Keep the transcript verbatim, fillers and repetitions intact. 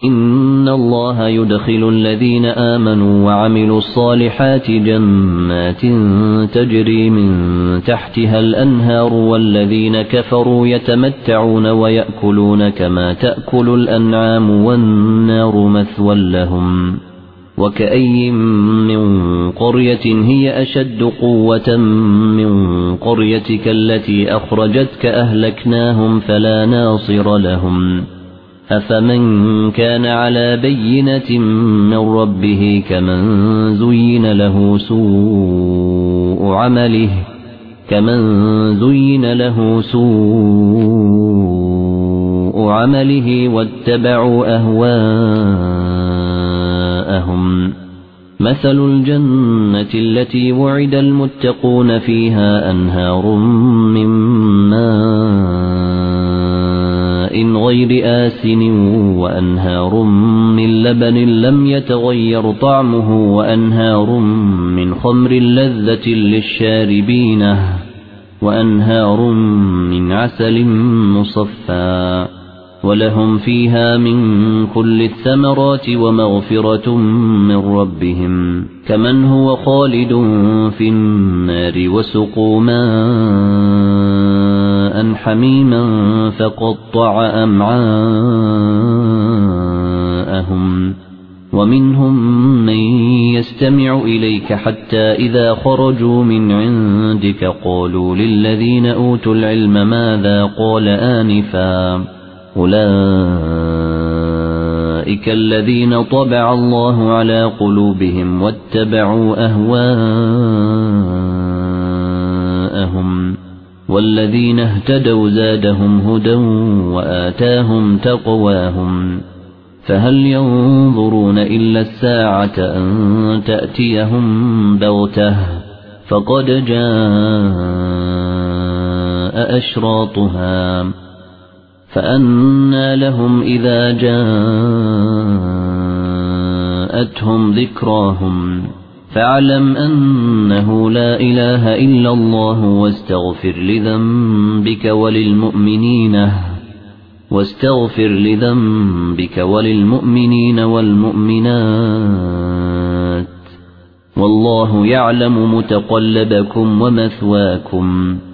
إن الله يدخل الذين آمنوا وعملوا الصالحات جنات تجري من تحتها الأنهار والذين كفروا يتمتعون ويأكلون كما تأكل الأنعام والنار مثوى لهم وكأي من قرية هي أشد قوة من قريتك التي أخرجتك أهلكناهم فلا ناصر لهم أفمن كان على بينة من ربه كمن زين له سوء عمله كمن زين له سوء عمله واتبعوا أهواءهم مثل الجنة التي وعد المتقون فيها أنهار من ماء غير آسن وأنهار من لبن لم يتغير طعمه وأنهار من خمر لذة للشاربين وأنهار من عسل مصفى ولهم فيها من كل الثمرات ومغفرة من ربهم كمن هو خالد في النار وسقوا ماء حميما فقطع أمعاءهم ومنهم من يستمع إليك حتى إذا خرجوا من عندك قالوا للذين أوتوا العلم ماذا قال آنفا أولئك الذين طبع الله على قلوبهم واتبعوا أهواءهم والذين اهتدوا زادهم هدى وآتاهم تقواهم فهل ينظرون إلا الساعة أن تأتيهم بغتة فقد جاء أشراطها فأنى لهم إذا جاءتهم ذكراهم فاعلم أنه لا إله إلا الله واستغفر لذنبك وللمؤمنين واستغفر لذنبك وللمؤمنين والمؤمنات والله يعلم متقلبكم ومثواكم